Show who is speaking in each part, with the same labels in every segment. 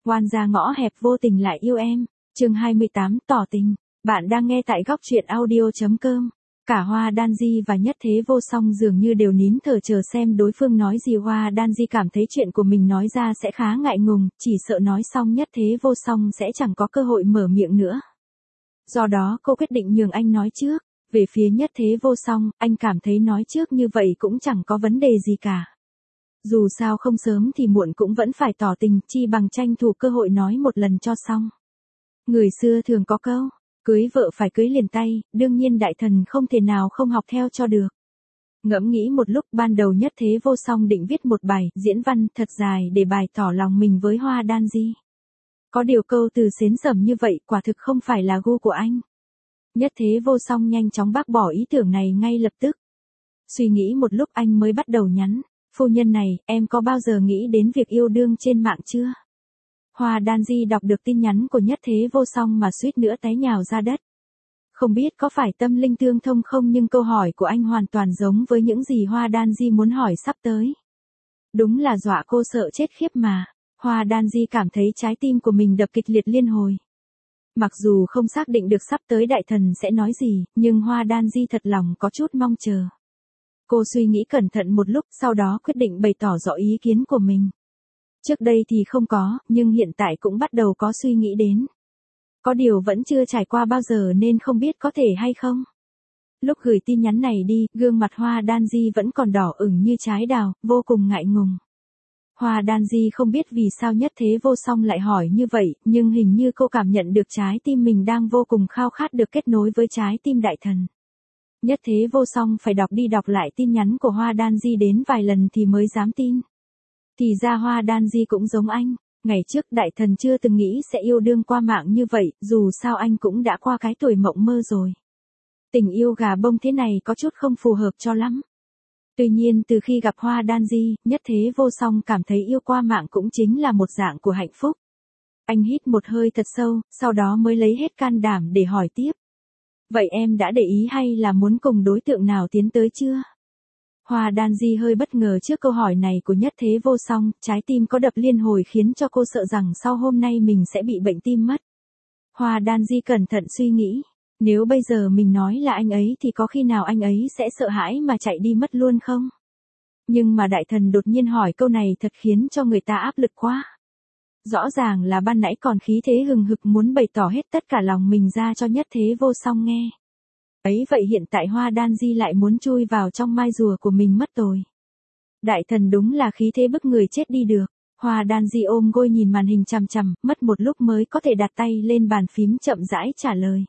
Speaker 1: Oan ra ngõ hẹp vô tình lại yêu em. Chương 28 tỏ tình. Bạn đang nghe tại góc truyện audio.com. Cả Hoa Đan Di và Nhất Thế Vô Song dường như đều nín thở chờ xem đối phương nói gì. Hoa Đan Di cảm thấy chuyện của mình nói ra sẽ khá ngại ngùng, chỉ sợ nói xong Nhất Thế Vô Song sẽ chẳng có cơ hội mở miệng nữa. Do đó cô quyết định nhường anh nói trước. Về phía Nhất Thế Vô Song, anh cảm thấy nói trước như vậy cũng chẳng có vấn đề gì cả. Dù sao không sớm thì muộn cũng vẫn phải tỏ tình, chi bằng tranh thủ cơ hội nói một lần cho xong. Người xưa thường có câu, cưới vợ phải cưới liền tay, đương nhiên đại thần không thể nào không học theo cho được. Ngẫm nghĩ một lúc, ban đầu Nhất Thế Vô Song định viết một bài diễn văn thật dài để bày tỏ lòng mình với Hoa Đan Di. Có điều câu từ xến sẩm như vậy quả thực không phải là gu của anh. Nhất Thế Vô Song nhanh chóng bác bỏ ý tưởng này ngay lập tức. Suy nghĩ một lúc anh mới bắt đầu nhắn. Phu nhân này, em có bao giờ nghĩ đến việc yêu đương trên mạng chưa? Hoa Đan Di đọc được tin nhắn của Nhất Thế Vô Song mà suýt nữa té nhào ra đất. Không biết có phải tâm linh tương thông không, nhưng câu hỏi của anh hoàn toàn giống với những gì Hoa Đan Di muốn hỏi sắp tới. Đúng là dọa cô sợ chết khiếp mà. Hoa Đan Di cảm thấy trái tim của mình đập kịch liệt liên hồi. Mặc dù không xác định được sắp tới đại thần sẽ nói gì, nhưng Hoa Đan Di thật lòng có chút mong chờ. Cô suy nghĩ cẩn thận một lúc, sau đó quyết định bày tỏ rõ ý kiến của mình. Trước đây thì không có, nhưng hiện tại cũng bắt đầu có suy nghĩ đến. Có điều vẫn chưa trải qua bao giờ nên không biết có thể hay không. Lúc gửi tin nhắn này đi, gương mặt Hoa Đan Di vẫn còn đỏ ửng như trái đào, vô cùng ngại ngùng. Hoa Đan Di không biết vì sao Nhất Thế Vô Song lại hỏi như vậy, nhưng hình như cô cảm nhận được trái tim mình đang vô cùng khao khát được kết nối với trái tim đại thần. Nhất Thế Vô Song phải đọc đi đọc lại tin nhắn của Hoa Đan Di đến vài lần thì mới dám tin. Thì ra Hoa Đan Di cũng giống anh, ngày trước đại thần chưa từng nghĩ sẽ yêu đương qua mạng như vậy, dù sao anh cũng đã qua cái tuổi mộng mơ rồi. Tình yêu gà bông thế này có chút không phù hợp cho lắm. Tuy nhiên từ khi gặp Hoa Đan Di, Nhất Thế Vô Song cảm thấy yêu qua mạng cũng chính là một dạng của hạnh phúc. Anh hít một hơi thật sâu, sau đó mới lấy hết can đảm để hỏi tiếp. Vậy em đã để ý hay là muốn cùng đối tượng nào tiến tới chưa? Hoa Đan Di hơi bất ngờ trước câu hỏi này của Nhất Thế Vô Song, trái tim có đập liên hồi khiến cho cô sợ rằng sau hôm nay mình sẽ bị bệnh tim mất. Hoa Đan Di cẩn thận suy nghĩ, nếu bây giờ mình nói là anh ấy thì có khi nào anh ấy sẽ sợ hãi mà chạy đi mất luôn không? Nhưng mà đại thần đột nhiên hỏi câu này thật khiến cho người ta áp lực quá. Rõ ràng là ban nãy còn khí thế hừng hực muốn bày tỏ hết tất cả lòng mình ra cho Nhất Thế Vô Song nghe. Ấy vậy hiện tại Hoa Đan Di lại muốn chui vào trong mai rùa của mình mất rồi. Đại thần đúng là khí thế bức người chết đi được. Hoa Đan Di ôm gối nhìn màn hình chằm chằm, mất một lúc mới có thể đặt tay lên bàn phím chậm rãi trả lời.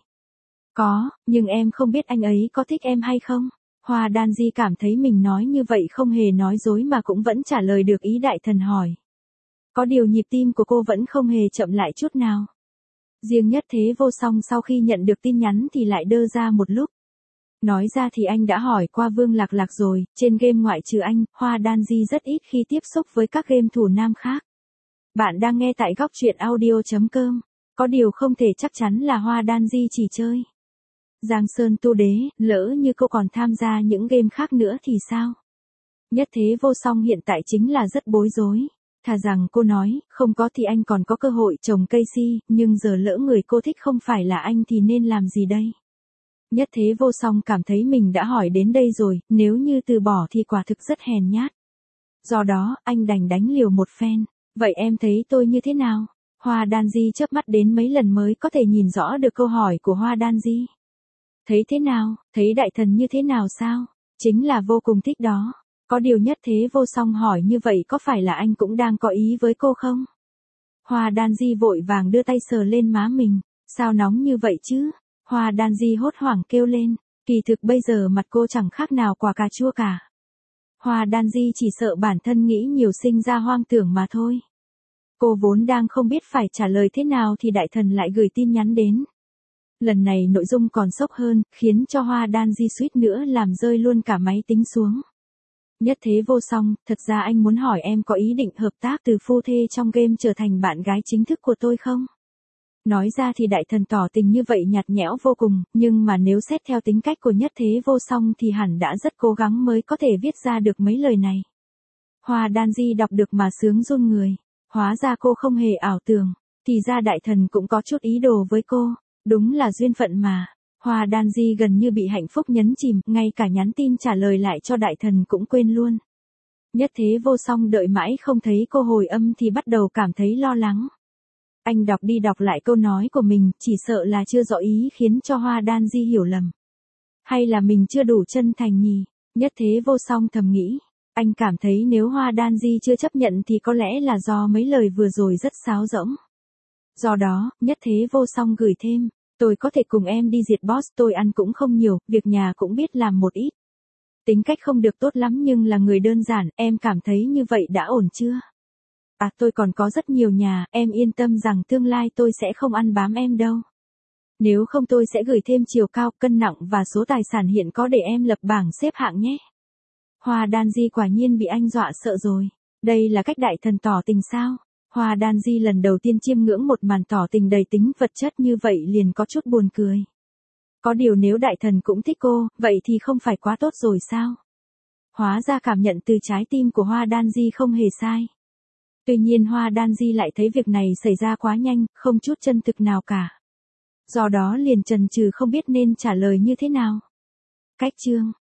Speaker 1: Có, nhưng em không biết anh ấy có thích em hay không. Hoa Đan Di cảm thấy mình nói như vậy không hề nói dối mà cũng vẫn trả lời được ý đại thần hỏi. Có điều nhịp tim của cô vẫn không hề chậm lại chút nào. Riêng Nhất Thế Vô Song sau khi nhận được tin nhắn thì lại đơ ra một lúc. Nói ra thì anh đã hỏi qua Vương Lạc Lạc rồi, trên game ngoại trừ anh, Hoa Đan Di rất ít khi tiếp xúc với các game thủ nam khác. Bạn đang nghe tại góc truyện audio.com. Có điều không thể chắc chắn là Hoa Đan Di chỉ chơi Giang Sơn Tu Đế, lỡ như cô còn tham gia những game khác nữa thì sao? Nhất Thế Vô Song hiện tại chính là rất bối rối. Thà rằng cô nói, không có thì anh còn có cơ hội trồng cây si, nhưng giờ lỡ người cô thích không phải là anh thì nên làm gì đây? Nhất Thế Vô Song cảm thấy mình đã hỏi đến đây rồi, nếu như từ bỏ thì quả thực rất hèn nhát. Do đó, anh đành đánh liều một phen. Vậy em thấy tôi như thế nào? Hoa Đan Di chớp mắt đến mấy lần mới có thể nhìn rõ được câu hỏi của Hoa Đan Di. Thấy thế nào? Thấy đại thần như thế nào sao? Chính là vô cùng thích đó. Có điều Nhất Thế Vô Song hỏi như vậy có phải là anh cũng đang có ý với cô không? Hoa Đan Di vội vàng đưa tay sờ lên má mình. Sao nóng như vậy chứ? Hoa Đan Di hốt hoảng kêu lên. Kỳ thực bây giờ mặt cô chẳng khác nào quả cà chua cả. Hoa Đan Di chỉ sợ bản thân nghĩ nhiều sinh ra hoang tưởng mà thôi. Cô vốn đang không biết phải trả lời thế nào thì đại thần lại gửi tin nhắn đến. Lần này nội dung còn sốc hơn, khiến cho Hoa Đan Di suýt nữa làm rơi luôn cả máy tính xuống. Nhất Thế Vô Song, thật ra anh muốn hỏi em có ý định hợp tác từ phu thê trong game trở thành bạn gái chính thức của tôi không? Nói ra thì đại thần tỏ tình như vậy nhạt nhẽo vô cùng, nhưng mà nếu xét theo tính cách của Nhất Thế Vô Song thì hẳn đã rất cố gắng mới có thể viết ra được mấy lời này. Hoa Đan Di đọc được mà sướng run người. Hóa ra cô không hề ảo tưởng, thì ra đại thần cũng có chút ý đồ với cô, đúng là duyên phận mà. Hoa Đan Di gần như bị hạnh phúc nhấn chìm, ngay cả nhắn tin trả lời lại cho đại thần cũng quên luôn. Nhất Thế Vô Song đợi mãi không thấy cô hồi âm thì bắt đầu cảm thấy lo lắng. Anh đọc đi đọc lại câu nói của mình, chỉ sợ là chưa rõ ý khiến cho Hoa Đan Di hiểu lầm. Hay là mình chưa đủ chân thành nhỉ? Nhất Thế Vô Song thầm nghĩ. Anh cảm thấy nếu Hoa Đan Di chưa chấp nhận thì có lẽ là do mấy lời vừa rồi rất sáo rỗng. Do đó, Nhất Thế Vô Song gửi thêm, tôi có thể cùng em đi diệt boss, tôi ăn cũng không nhiều, việc nhà cũng biết làm một ít. Tính cách không được tốt lắm nhưng là người đơn giản, em cảm thấy như vậy đã ổn chưa? À, tôi còn có rất nhiều nhà, em yên tâm rằng tương lai tôi sẽ không ăn bám em đâu. Nếu không tôi sẽ gửi thêm chiều cao, cân nặng và số tài sản hiện có để em lập bảng xếp hạng nhé. Hoa Đan Di quả nhiên bị anh dọa sợ rồi. Đây là cách đại thần tỏ tình sao? Hoa Đan Di lần đầu tiên chiêm ngưỡng một màn tỏ tình đầy tính vật chất như vậy liền có chút buồn cười. Có điều nếu đại thần cũng thích cô, vậy thì không phải quá tốt rồi sao? Hóa ra cảm nhận từ trái tim của Hoa Đan Di không hề sai. Tuy nhiên Hoa Đan Di lại thấy việc này xảy ra quá nhanh, không chút chân thực nào cả. Do đó liền chần chừ không biết nên trả lời như thế nào. Cách chương